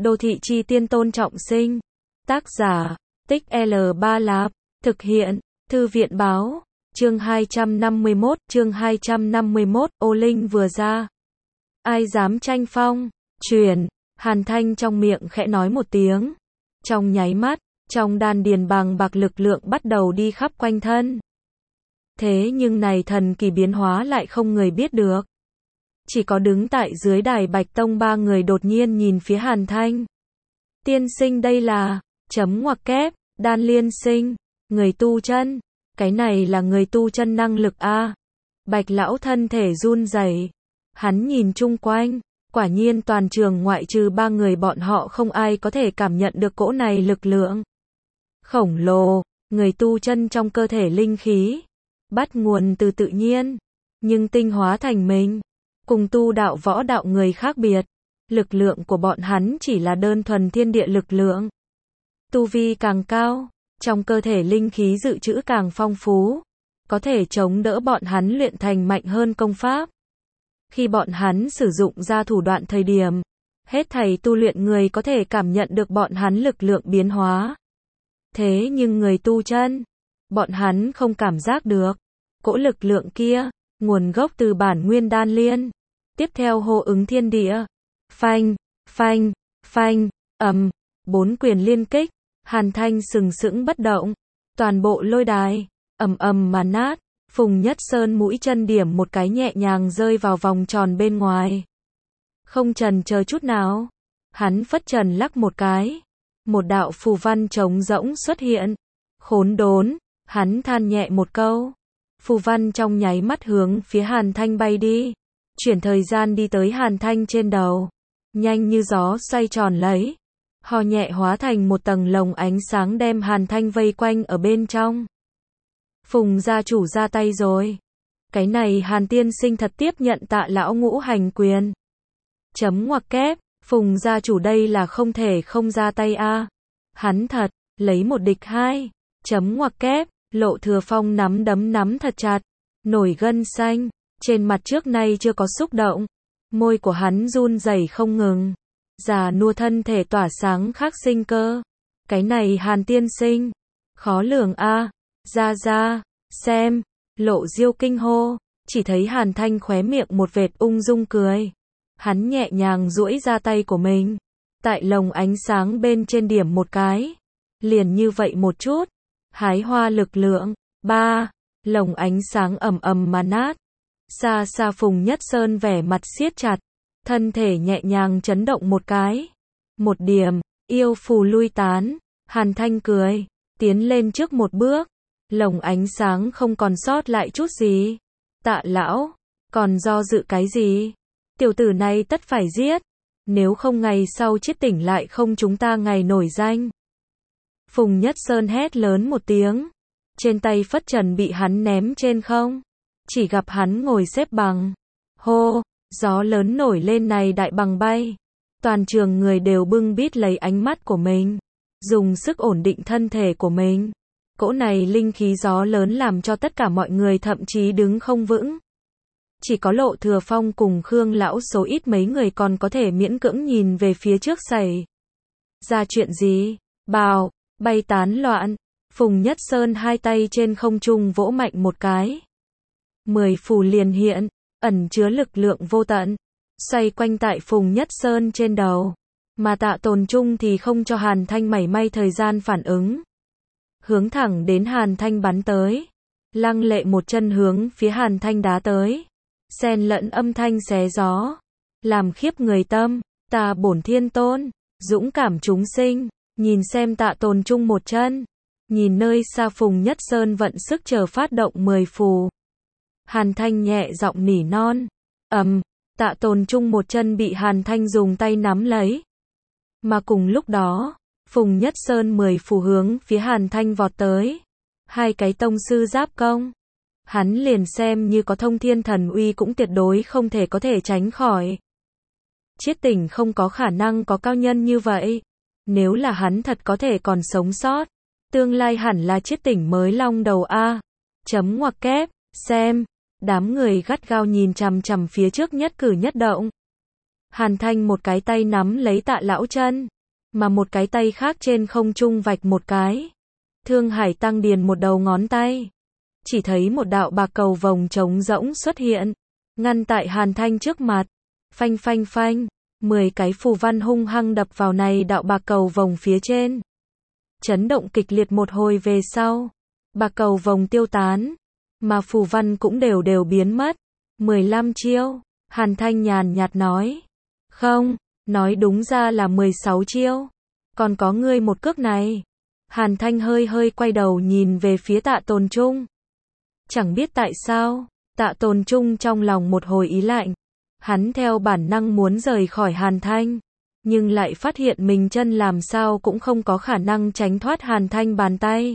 Đô thị chi tiên Tôn Trọng Sinh. Tác giả, Tích L3 Lạp. Thực hiện, Thư viện báo. Chương 251, ô linh vừa ra. Ai dám tranh phong, truyền, Hàn Thanh trong miệng khẽ nói một tiếng. Trong nháy mắt, trong đan điền bàng bạc lực lượng bắt đầu đi khắp quanh thân. Thế nhưng này thần kỳ biến hóa lại không người biết được. Chỉ có đứng tại dưới đài Bạch Tông ba người đột nhiên nhìn phía Hàn Thanh. Tiên sinh đây là, chấm ngoặc kép, đan liên sinh, người tu chân. Cái này là người tu chân năng lực a. Bạch lão thân thể run rẩy. Hắn nhìn chung quanh, quả nhiên toàn trường ngoại trừ ba người bọn họ không ai có thể cảm nhận được cỗ này lực lượng khổng lồ, người tu chân trong cơ thể linh khí, bắt nguồn từ tự nhiên, nhưng tinh hóa thành mình, cùng tu đạo võ đạo người khác biệt, lực lượng của bọn hắn chỉ là đơn thuần thiên địa lực lượng. Tu vi càng cao, trong cơ thể linh khí dự trữ càng phong phú, có thể chống đỡ bọn hắn luyện thành mạnh hơn công pháp. Khi bọn hắn sử dụng ra thủ đoạn thời điểm, hết thảy tu luyện người có thể cảm nhận được bọn hắn lực lượng biến hóa. Thế nhưng người tu chân, bọn hắn không cảm giác được. Cỗ lực lượng kia, nguồn gốc từ bản nguyên đan liên. Tiếp theo hô ứng thiên địa. Phanh, phanh, phanh, bốn quyền liên kích. Hàn Thanh sừng sững bất động. Toàn bộ lôi đài, mà nát. Phùng Nhất Sơn mũi chân điểm một cái nhẹ nhàng rơi vào vòng tròn bên ngoài. Không chần chờ chút nào. Hắn phất trần lắc một cái. Một đạo phù văn trống rỗng xuất hiện. Khốn đốn, hắn than nhẹ một câu. Phù văn trong nháy mắt hướng phía Hàn Thanh bay đi. Chuyển thời gian đi tới Hàn Thanh trên đầu. Nhanh như gió xoay tròn lấy. Hò nhẹ hóa thành một tầng lồng ánh sáng đem Hàn Thanh vây quanh ở bên trong. Phùng gia chủ ra tay rồi. Cái này Hàn tiên sinh thật tiếp nhận Tạ lão ngũ hành quyền. Chấm ngoặc kép, Phùng gia chủ đây là không thể không ra tay a. Hắn thật, lấy một địch hai. Chấm ngoặc kép, Lộ Thừa Phong nắm đấm nắm thật chặt, nổi gân xanh, trên mặt trước nay chưa có xúc động. Môi của hắn run rẩy không ngừng. Già nua thân thể tỏa sáng khác sinh cơ. Cái này Hàn tiên sinh, khó lường a. Ra, xem, Lộ Diêu kinh hô, chỉ thấy Hàn Thanh khóe miệng một vệt ung dung cười. Hắn nhẹ nhàng duỗi ra tay của mình, tại lồng ánh sáng bên trên điểm một cái. Liền như vậy một chút, hái hoa lực lượng, lồng ánh sáng mà nát. Xa xa Phùng Nhất Sơn vẻ mặt siết chặt, thân thể nhẹ nhàng chấn động một cái. Một điểm, yêu phù lui tán, Hàn Thanh cười, tiến lên trước một bước. Lồng ánh sáng không còn sót lại chút gì. Tạ lão, còn do dự cái gì? Tiểu tử này tất phải giết. Nếu không ngày sau chết tỉnh lại không chúng ta ngày nổi danh. Phùng Nhất Sơn hét lớn một tiếng. Trên tay phất trần bị hắn ném trên không. Chỉ gặp hắn ngồi xếp bằng. Hô, gió lớn nổi lên này đại bằng bay. Toàn trường người đều bưng bít lấy ánh mắt của mình. Dùng sức ổn định thân thể của mình. Cỗ này linh khí gió lớn làm cho tất cả mọi người thậm chí đứng không vững. Chỉ có Lộ Thừa Phong cùng Khương lão số ít mấy người còn có thể miễn cưỡng nhìn về phía trước xảy ra chuyện gì. Bào, bay tán loạn. Phùng Nhất Sơn hai tay trên không trung vỗ mạnh một cái. 10 phù liền hiện, ẩn chứa lực lượng vô tận, xoay quanh tại Phùng Nhất Sơn trên đầu. Mà Tạ Tồn Trung thì không cho Hàn Thanh mảy may thời gian phản ứng. Hướng thẳng đến Hàn Thanh bắn tới. Lăng Lệ một chân hướng phía Hàn Thanh đá tới. Xen lẫn âm thanh xé gió. Làm khiếp người tâm. Ta bổn thiên tôn. Dũng cảm chúng sinh. Nhìn xem Tạ Tồn Trung một chân. Nhìn nơi xa Phùng Nhất Sơn vận sức chờ phát động 10 phù. Hàn Thanh nhẹ giọng nỉ non. Tạ Tồn Trung một chân bị Hàn Thanh dùng tay nắm lấy. Mà cùng lúc đó, Phùng Nhất Sơn 10 phù hướng phía Hàn Thanh vọt tới. Hai cái tông sư giáp công. Hắn liền xem như có thông thiên thần uy cũng tuyệt đối không thể có thể tránh khỏi. Chiết Tỉnh không có khả năng có cao nhân như vậy. Nếu là hắn thật có thể còn sống sót, tương lai hẳn là Chiết Tỉnh mới long đầu a. Chấm ngoặc kép, xem, đám người gắt gao nhìn chằm chằm phía trước nhất cử nhất động. Hàn Thanh một cái tay nắm lấy Tạ lão chân, mà một cái tay khác trên không trung vạch một cái. Thương Hải Tăng Điền một đầu ngón tay. Chỉ thấy một đạo bạc cầu vồng trống rỗng xuất hiện, ngăn tại Hàn Thanh trước mặt. Phanh phanh phanh, 10 cái phù văn hung hăng đập vào này đạo bạc cầu vồng phía trên. Chấn động kịch liệt một hồi về sau, bạc cầu vồng tiêu tán, mà phù văn cũng đều đều biến mất. 15 chiêu, Hàn Thanh nhàn nhạt nói. Không, nói đúng ra là 16 chiêu. Còn có ngươi một cước này. Hàn Thanh hơi hơi quay đầu nhìn về phía Tạ Tồn Trung. Chẳng biết tại sao, Tạ Tồn Trung trong lòng một hồi ý lạnh. Hắn theo bản năng muốn rời khỏi Hàn Thanh, nhưng lại phát hiện mình chân làm sao cũng không có khả năng tránh thoát Hàn Thanh bàn tay.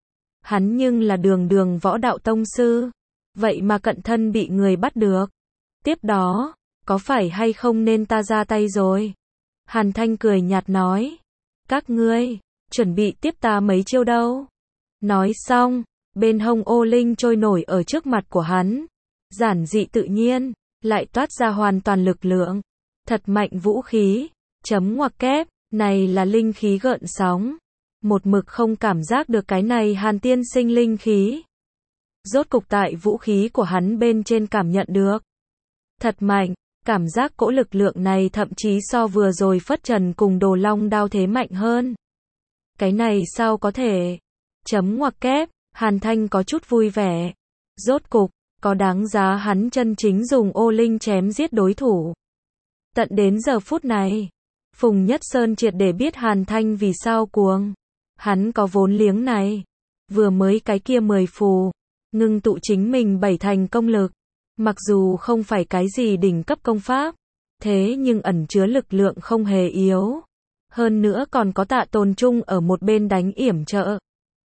Hắn nhưng là đường đường võ đạo tông sư, vậy mà cận thân bị người bắt được. Tiếp đó, có phải hay không nên ta ra tay rồi? Hàn Thanh cười nhạt nói. Các ngươi, chuẩn bị tiếp ta mấy chiêu đâu? Nói xong, bên hông ô linh trôi nổi ở trước mặt của hắn. Giản dị tự nhiên, lại toát ra hoàn toàn lực lượng. Thật mạnh vũ khí, chấm ngoặc kép, này là linh khí gợn sóng. Một mực không cảm giác được cái này Hàn tiên sinh linh khí. Rốt cục tại vũ khí của hắn bên trên cảm nhận được. Thật mạnh, cảm giác cỗ lực lượng này thậm chí so vừa rồi phất trần cùng đồ long đao thế mạnh hơn. Cái này sao có thể? Chấm ngoặc kép, Hàn Thanh có chút vui vẻ. Rốt cục, có đáng giá hắn chân chính dùng ô linh chém giết đối thủ. Tận đến giờ phút này, Phùng Nhất Sơn triệt để biết Hàn Thanh vì sao cuồng. Hắn có vốn liếng này. Vừa mới cái kia 10 phù, ngưng tụ chính mình 7 thành công lực. Mặc dù không phải cái gì đỉnh cấp công pháp, thế nhưng ẩn chứa lực lượng không hề yếu. Hơn nữa còn có Tạ Tồn Trung ở một bên đánh yểm trợ.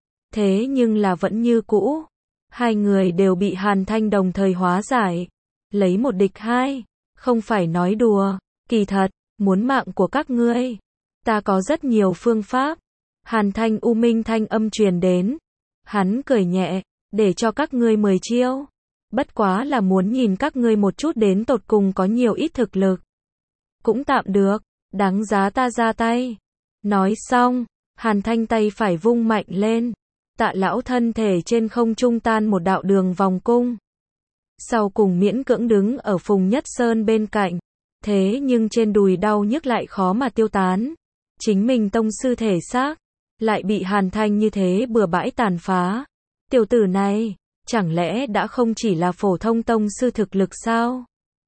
Thế nhưng là vẫn như cũ. Hai người đều bị Hàn Thanh đồng thời hóa giải. Lấy một địch hai. Không phải nói đùa. Kỳ thật, muốn mạng của các ngươi. Ta có rất nhiều phương pháp. Hàn Thanh u minh thanh âm truyền đến. Hắn cười nhẹ. Để cho các ngươi 10 chiêu. Bất quá là muốn nhìn các ngươi một chút đến tột cùng có nhiều ít thực lực. Cũng tạm được. Đáng giá ta ra tay. Nói xong, Hàn Thanh tay phải vung mạnh lên. Tạ lão thân thể trên không trung tan một đạo đường vòng cung. Sau cùng miễn cưỡng đứng ở Phùng Nhất Sơn bên cạnh. Thế nhưng trên đùi đau nhức lại khó mà tiêu tán. Chính mình tông sư thể xác, lại bị Hàn Thanh như thế bừa bãi tàn phá. Tiểu tử này, chẳng lẽ đã không chỉ là phổ thông tông sư thực lực sao?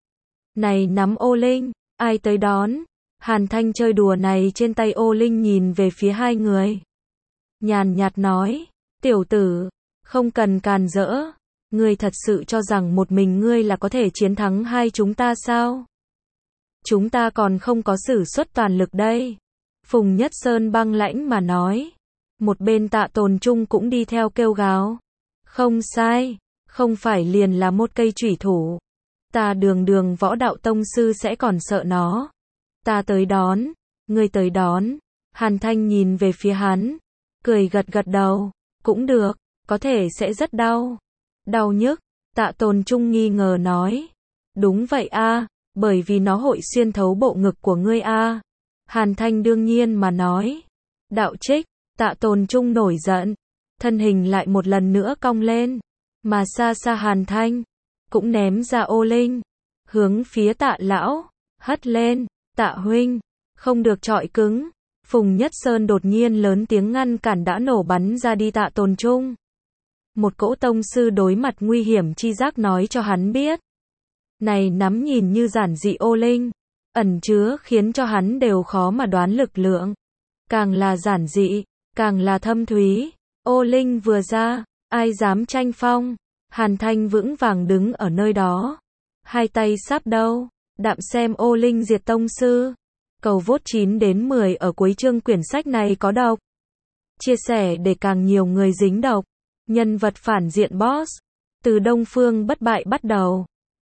Này nắm ô linh, ai tới đón? Hàn Thanh chơi đùa này trên tay ô linh nhìn về phía hai người. Nhàn nhạt nói, tiểu tử, không cần càn rỡ. Ngươi thật sự cho rằng một mình ngươi là có thể chiến thắng hai chúng ta sao? Chúng ta còn không có sử xuất toàn lực đây. Phùng Nhất Sơn băng lãnh mà nói. Một bên Tạ Tồn Trung cũng đi theo kêu gào. Không sai, không phải liền là một cây chủy thủ. Ta đường đường võ đạo tông sư sẽ còn sợ nó. Ta tới đón, ngươi tới đón. Hàn Thanh nhìn về phía hắn, cười gật gật đầu. Cũng được, có thể sẽ rất đau. Đau nhức, Tạ Tồn Trung nghi ngờ nói. Đúng vậy a, bởi vì nó hội xuyên thấu bộ ngực của ngươi a. Hàn Thanh đương nhiên mà nói. Đạo trích, Tạ Tồn Trung nổi giận. Thân hình lại một lần nữa cong lên. Mà xa xa Hàn Thanh, cũng ném ra ô linh. Hướng phía Tạ lão, hất lên. Tạ huynh, không được chọi cứng. Phùng Nhất Sơn đột nhiên lớn tiếng ngăn cản đã nổ bắn ra đi Tạ Tồn Trung. Một cỗ tông sư đối mặt nguy hiểm chi giác nói cho hắn biết. Này nắm nhìn như giản dị ô linh, ẩn chứa khiến cho hắn đều khó mà đoán lực lượng. Càng là giản dị, càng là thâm thúy. Ô linh vừa ra, ai dám tranh phong. Hàn Thanh vững vàng đứng ở nơi đó. Hai tay sáp đâu. Đạm xem ô linh diệt tông sư. Cầu vote 9 đến 10 ở cuối chương quyển sách này có độc. Chia sẻ để càng nhiều người dính độc. Nhân vật phản diện boss. Từ Đông Phương bất bại bắt đầu.